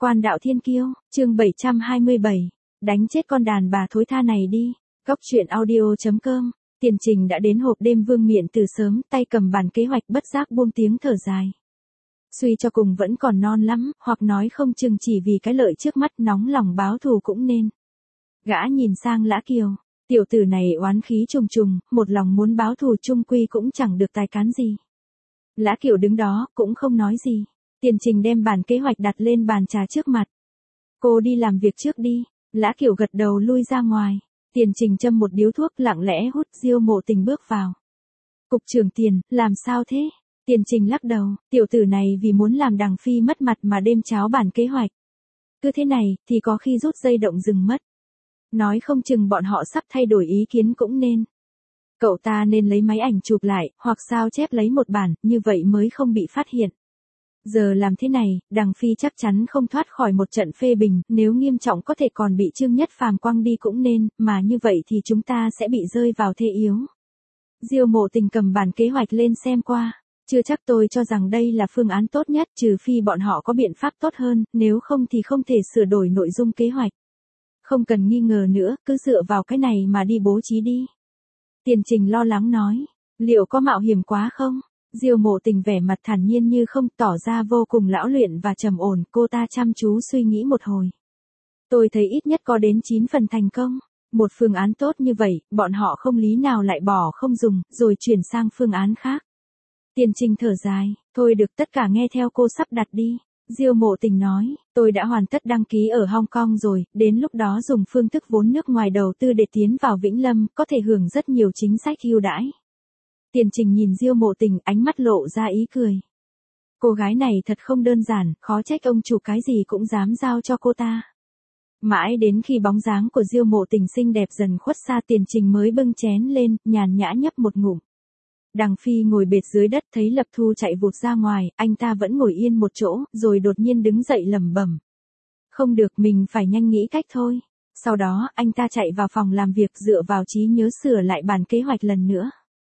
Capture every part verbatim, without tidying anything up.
Quan đạo thiên kiêu, chương bảy trăm hai mươi bảy, đánh chết con đàn bà thối tha này đi. Góc truyện audio chấm com. Tiền Trình đã đến hộp đêm Vương Miện từ sớm, tay cầm bàn kế hoạch bất giác buông tiếng thở dài. Suy cho cùng vẫn còn non lắm, hoặc nói không chừng chỉ vì cái lợi trước mắt nóng lòng báo thù cũng nên. Gã nhìn sang Lã Kiều, tiểu tử này oán khí trùng trùng, một lòng muốn báo thù chung quy cũng chẳng được tài cán gì. Lã Kiều đứng đó, cũng không nói gì. Tiền Trình đem bản kế hoạch đặt lên bàn trà trước mặt. Cô đi làm việc trước đi. Lã Kiều gật đầu lui ra ngoài. Tiền Trình châm một điếu thuốc lặng lẽ hút. Diêu Mộ Tình bước vào. Cục trưởng Tiền, làm sao thế? Tiền Trình lắc đầu, tiểu tử này vì muốn làm Đằng Phi mất mặt mà đêm cháo bản kế hoạch. Cứ thế này, thì có khi rút dây động rừng mất. Nói không chừng bọn họ sắp thay đổi ý kiến cũng nên. Cậu ta nên lấy máy ảnh chụp lại, hoặc sao chép lấy một bản, như vậy mới không bị phát hiện. Giờ làm thế này, Đằng Phi chắc chắn không thoát khỏi một trận phê bình, nếu nghiêm trọng có thể còn bị Trương Nhất Phàm quăng đi cũng nên, mà như vậy thì chúng ta sẽ bị rơi vào thế yếu. Diêu Mộ Tình cầm bản kế hoạch lên xem qua. Chưa chắc, tôi cho rằng đây là phương án tốt nhất, trừ phi bọn họ có biện pháp tốt hơn, nếu không thì không thể sửa đổi nội dung kế hoạch. Không cần nghi ngờ nữa, cứ dựa vào cái này mà đi bố trí đi. Tiền Trình lo lắng nói, liệu có mạo hiểm quá không? Diêu Mộ Tình vẻ mặt thản nhiên như không, tỏ ra vô cùng lão luyện và trầm ổn. Cô ta chăm chú suy nghĩ một hồi. Tôi thấy ít nhất có đến chín phần thành công. Một phương án tốt như vậy, bọn họ không lý nào lại bỏ không dùng, rồi chuyển sang phương án khác. Tiền Trình thở dài, thôi được, tất cả nghe theo cô sắp đặt đi. Diêu Mộ Tình nói, tôi đã hoàn tất đăng ký ở Hong Kong rồi, đến lúc đó dùng phương thức vốn nước ngoài đầu tư để tiến vào Vĩnh Lâm, có thể hưởng rất nhiều chính sách ưu đãi. Tiền Trình nhìn Diêu Mộ Tình, ánh mắt lộ ra ý cười. Cô gái này thật không đơn giản, khó trách ông chủ cái gì cũng dám giao cho cô ta. Mãi đến khi bóng dáng của Diêu Mộ Tình xinh đẹp dần khuất xa, Tiền Trình mới bưng chén lên, nhàn nhã nhấp một ngụm. Đằng Phi ngồi bệt dưới đất thấy Lập Thu chạy vụt ra ngoài, anh ta vẫn ngồi yên một chỗ, rồi đột nhiên đứng dậy lẩm bẩm. Không được, mình phải nhanh nghĩ cách thôi. Sau đó, anh ta chạy vào phòng làm việc dựa vào trí nhớ sửa lại bản kế hoạch lần nữa.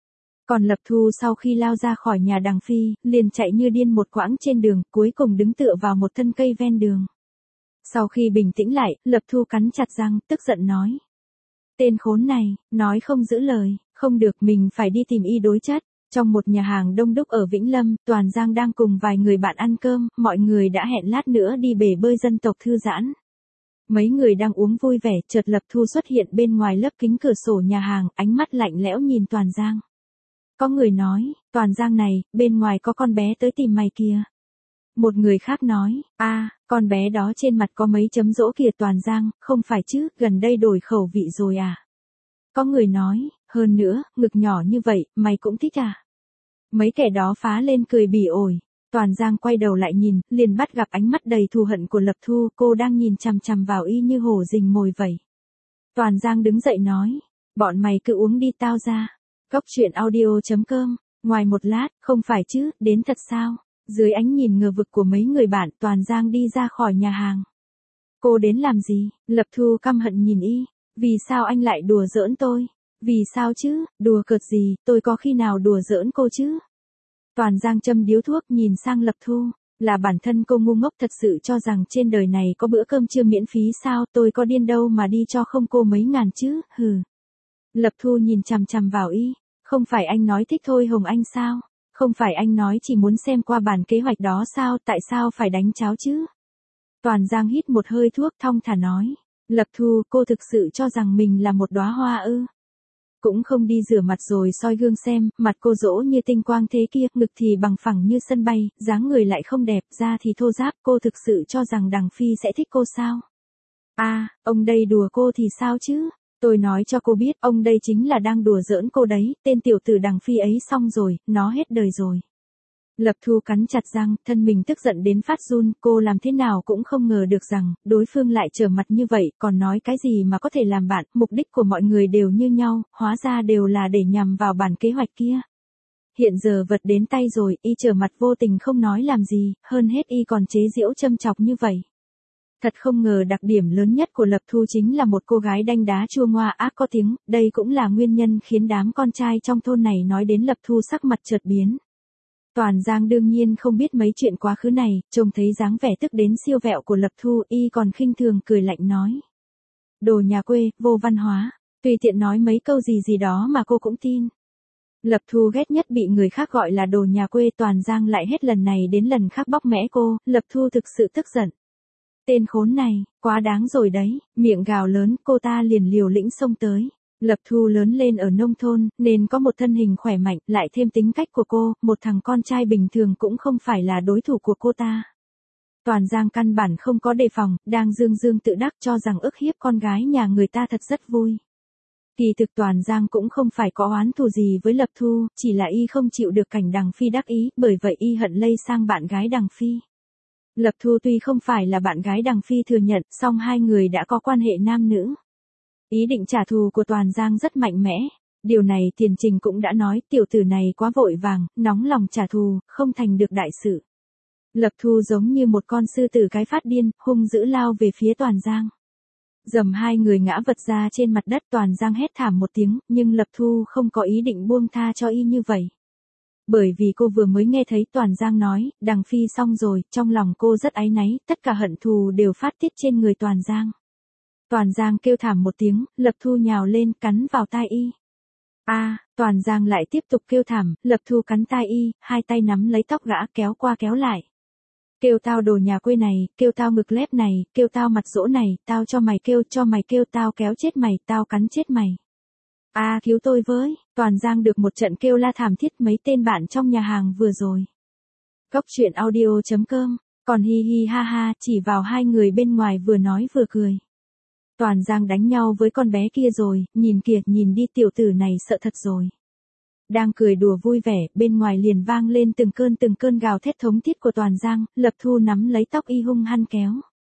Còn Lập Thu sau khi lao ra khỏi nhà Đằng Phi, liền chạy như điên một quãng trên đường, cuối cùng đứng tựa vào một thân cây ven đường. Sau khi bình tĩnh lại, Lập Thu cắn chặt răng, tức giận nói. Tên khốn này, nói không giữ lời, không được, mình phải đi tìm y đối chất. Trong một nhà hàng đông đúc ở Vĩnh Lâm, Toàn Giang đang cùng vài người bạn ăn cơm, mọi người đã hẹn lát nữa đi bể bơi dân tộc thư giãn. Mấy người đang uống vui vẻ, chợt Lập Thu xuất hiện bên ngoài lớp kính cửa sổ nhà hàng, ánh mắt lạnh lẽo nhìn Toàn Giang. Có người nói, Toàn Giang này, bên ngoài có con bé tới tìm mày kìa. Một người khác nói, a, à, con bé đó trên mặt có mấy chấm rỗ kìa. Toàn Giang, không phải chứ, gần đây đổi khẩu vị rồi à? Có người nói, hơn nữa, ngực nhỏ như vậy, mày cũng thích à? Mấy kẻ đó phá lên cười bỉ ổi. Toàn Giang quay đầu lại nhìn, liền bắt gặp ánh mắt đầy thù hận của Lập Thu, cô đang nhìn chằm chằm vào y như hổ rình mồi vậy. Toàn Giang đứng dậy nói, bọn mày cứ uống đi, tao ra. Góc truyện audio chấm com. Ngoài một lát, không phải chứ, đến thật sao? Dưới ánh nhìn ngờ vực của mấy người bạn, Toàn Giang đi ra khỏi nhà hàng. Cô đến làm gì? Lập Thu căm hận nhìn y. Vì sao anh lại đùa giỡn tôi? Vì sao chứ, đùa cợt gì, tôi có khi nào đùa giỡn cô chứ? Toàn Giang châm điếu thuốc nhìn sang Lập Thu. Là bản thân cô ngu ngốc thật sự cho rằng trên đời này có bữa cơm trưa miễn phí sao? Tôi có điên đâu mà đi cho không cô mấy ngàn chứ, hừ. Lập Thu nhìn chằm chằm vào y. Không phải anh nói thích Thôi Hồng Anh sao? Không phải anh nói chỉ muốn xem qua bản kế hoạch đó sao? Tại sao phải đánh cháo chứ? Toàn Giang hít một hơi thuốc, thong thả nói. Lập Thu, cô thực sự cho rằng mình là một đóa hoa ư? Cũng không đi rửa mặt rồi soi gương xem, mặt cô dỗ như tinh quang thế kia, ngực thì bằng phẳng như sân bay, dáng người lại không đẹp, da thì thô ráp, cô thực sự cho rằng Đằng Phi sẽ thích cô sao? A, à, ông đây đùa cô thì sao chứ? Tôi nói cho cô biết, ông đây chính là đang đùa giỡn cô đấy, tên tiểu tử Đằng Phi ấy xong rồi, nó hết đời rồi. Lập Thu cắn chặt răng, thân mình tức giận đến phát run, cô làm thế nào cũng không ngờ được rằng, đối phương lại trở mặt như vậy, còn nói cái gì mà có thể làm bạn, mục đích của mọi người đều như nhau, hóa ra đều là để nhằm vào bản kế hoạch kia. Hiện giờ vật đến tay rồi, y trở mặt vô tình không nói làm gì, hơn hết y còn chế giễu châm chọc như vậy. Thật không ngờ đặc điểm lớn nhất của Lập Thu chính là một cô gái đanh đá chua ngoa ác có tiếng, đây cũng là nguyên nhân khiến đám con trai trong thôn này nói đến Lập Thu sắc mặt chợt biến. Toàn Giang đương nhiên không biết mấy chuyện quá khứ này, trông thấy dáng vẻ tức đến siêu vẹo của Lập Thu, y còn khinh thường cười lạnh nói. Đồ nhà quê, vô văn hóa, tùy tiện nói mấy câu gì gì đó mà cô cũng tin. Lập Thu ghét nhất bị người khác gọi là đồ nhà quê, Toàn Giang lại hết lần này đến lần khác bóc mẽ cô, Lập Thu thực sự tức giận. Tên khốn này, quá đáng rồi đấy, miệng gào lớn, cô ta liền liều lĩnh xông tới. Lập Thu lớn lên ở nông thôn, nên có một thân hình khỏe mạnh, lại thêm tính cách của cô, một thằng con trai bình thường cũng không phải là đối thủ của cô ta. Toàn Giang căn bản không có đề phòng, đang dương dương tự đắc cho rằng ức hiếp con gái nhà người ta thật rất vui. Kỳ thực Toàn Giang cũng không phải có oán thù gì với Lập Thu, chỉ là y không chịu được cảnh Đằng Phi đắc ý, bởi vậy y hận lây sang bạn gái Đằng Phi. Lập Thu tuy không phải là bạn gái Đằng Phi thừa nhận, song hai người đã có quan hệ nam nữ. Ý định trả thù của Toàn Giang rất mạnh mẽ. Điều này Tiền Trình cũng đã nói, tiểu tử này quá vội vàng, nóng lòng trả thù, không thành được đại sự. Lập Thu giống như một con sư tử cái phát điên, hung dữ lao về phía Toàn Giang. Dầm hai người ngã vật ra trên mặt đất, Toàn Giang hét thảm một tiếng, nhưng Lập Thu không có ý định buông tha cho y như vậy. Bởi vì cô vừa mới nghe thấy Toàn Giang nói, Đằng Phi xong rồi, trong lòng cô rất áy náy, tất cả hận thù đều phát tiết trên người Toàn Giang. Toàn Giang kêu thảm một tiếng, Lập Thu nhào lên, cắn vào tai y. A, à, Toàn Giang lại tiếp tục kêu thảm, Lập Thu cắn tai y, hai tay nắm lấy tóc gã kéo qua kéo lại. Kêu tao đồ nhà quê này, kêu tao ngực lép này, kêu tao mặt dỗ này, tao cho mày kêu cho mày kêu tao kéo chết mày, tao cắn chết mày. A à, cứu tôi với, Toàn Giang được một trận kêu la thảm thiết mấy tên bạn trong nhà hàng vừa rồi. Góc truyện audio chấm com, còn hi hi ha ha chỉ vào hai người bên ngoài vừa nói vừa cười. Toàn Giang đánh nhau với con bé kia rồi, nhìn kìa, nhìn đi, tiểu tử này sợ thật rồi. Đang cười đùa vui vẻ, bên ngoài liền vang lên từng cơn từng cơn gào thét thống thiết của Toàn Giang, Lập Thu nắm lấy tóc y hung hăng kéo.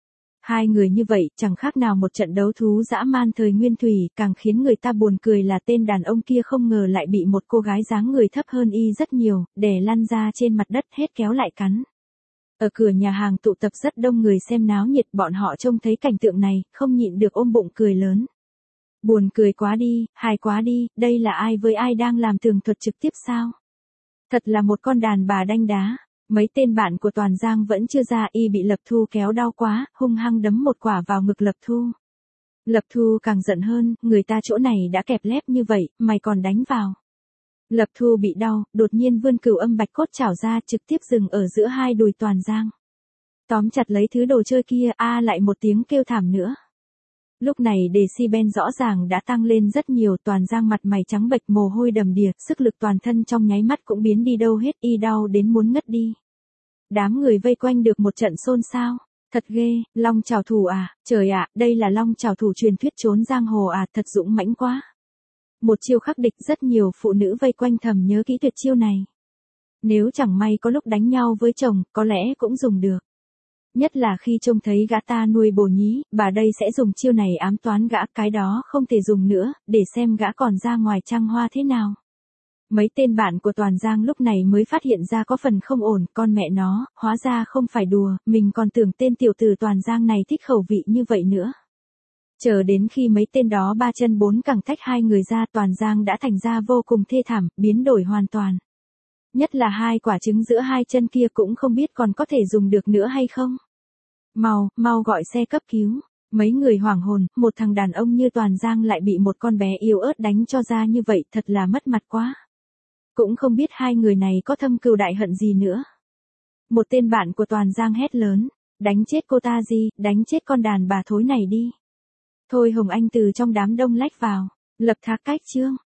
Hai người như vậy, chẳng khác nào một trận đấu thú dã man thời nguyên thủy, càng khiến người ta buồn cười là tên đàn ông kia không ngờ lại bị một cô gái dáng người thấp hơn y rất nhiều, đè lăn ra trên mặt đất hết kéo lại cắn. Ở cửa nhà hàng tụ tập rất đông người xem náo nhiệt, bọn họ trông thấy cảnh tượng này, không nhịn được ôm bụng cười lớn. Buồn cười quá đi, hài quá đi, đây là ai với ai đang làm tường thuật trực tiếp sao? Thật là một con đàn bà đanh đá. Mấy tên bạn của Toàn Giang vẫn chưa ra, y bị Lập Thu kéo đau quá, hung hăng đấm một quả vào ngực Lập Thu. Lập Thu càng giận hơn, người ta chỗ này đã kẹp lép như vậy, mày còn đánh vào. Lập Thu bị đau, đột nhiên vươn cửu âm bạch cốt chảo ra, trực tiếp dừng ở giữa hai đùi Toàn Giang. Tóm chặt lấy thứ đồ chơi kia, a lại một tiếng kêu thảm nữa. Lúc này decibel rõ ràng đã tăng lên rất nhiều, Toàn Giang mặt mày trắng bệch, mồ hôi đầm đìa, sức lực toàn thân trong nháy mắt cũng biến đi đâu hết, y đau đến muốn ngất đi. Đám người vây quanh được một trận xôn xao. Thật ghê, long trảo thủ à, trời ạ, đây là long trảo thủ truyền thuyết trốn giang hồ à, thật dũng mãnh quá. Một chiêu khắc địch, rất nhiều phụ nữ vây quanh thầm nhớ kỹ tuyệt chiêu này. Nếu chẳng may có lúc đánh nhau với chồng, có lẽ cũng dùng được. Nhất là khi trông thấy gã ta nuôi bồ nhí, bà đây sẽ dùng chiêu này ám toán gã, cái đó không thể dùng nữa, để xem gã còn ra ngoài trăng hoa thế nào. Mấy tên bạn của Toàn Giang lúc này mới phát hiện ra có phần không ổn, con mẹ nó, hóa ra không phải đùa, mình còn tưởng tên tiểu tử Toàn Giang này thích khẩu vị như vậy nữa. Chờ đến khi mấy tên đó ba chân bốn cẳng tách hai người ra, Toàn Giang đã thành ra vô cùng thê thảm, biến đổi hoàn toàn. Nhất là hai quả trứng giữa hai chân kia cũng không biết còn có thể dùng được nữa hay không. Mau, mau gọi xe cấp cứu. Mấy người hoảng hồn, một thằng đàn ông như Toàn Giang lại bị một con bé yếu ớt đánh cho ra như vậy, thật là mất mặt quá. Cũng không biết hai người này có thâm cừu đại hận gì nữa. Một tên bạn của Toàn Giang hét lớn, đánh chết cô ta gì, đánh chết con đàn bà thối này đi. Thôi Hồng Anh từ trong đám đông lách vào, Lập Thác cách chương.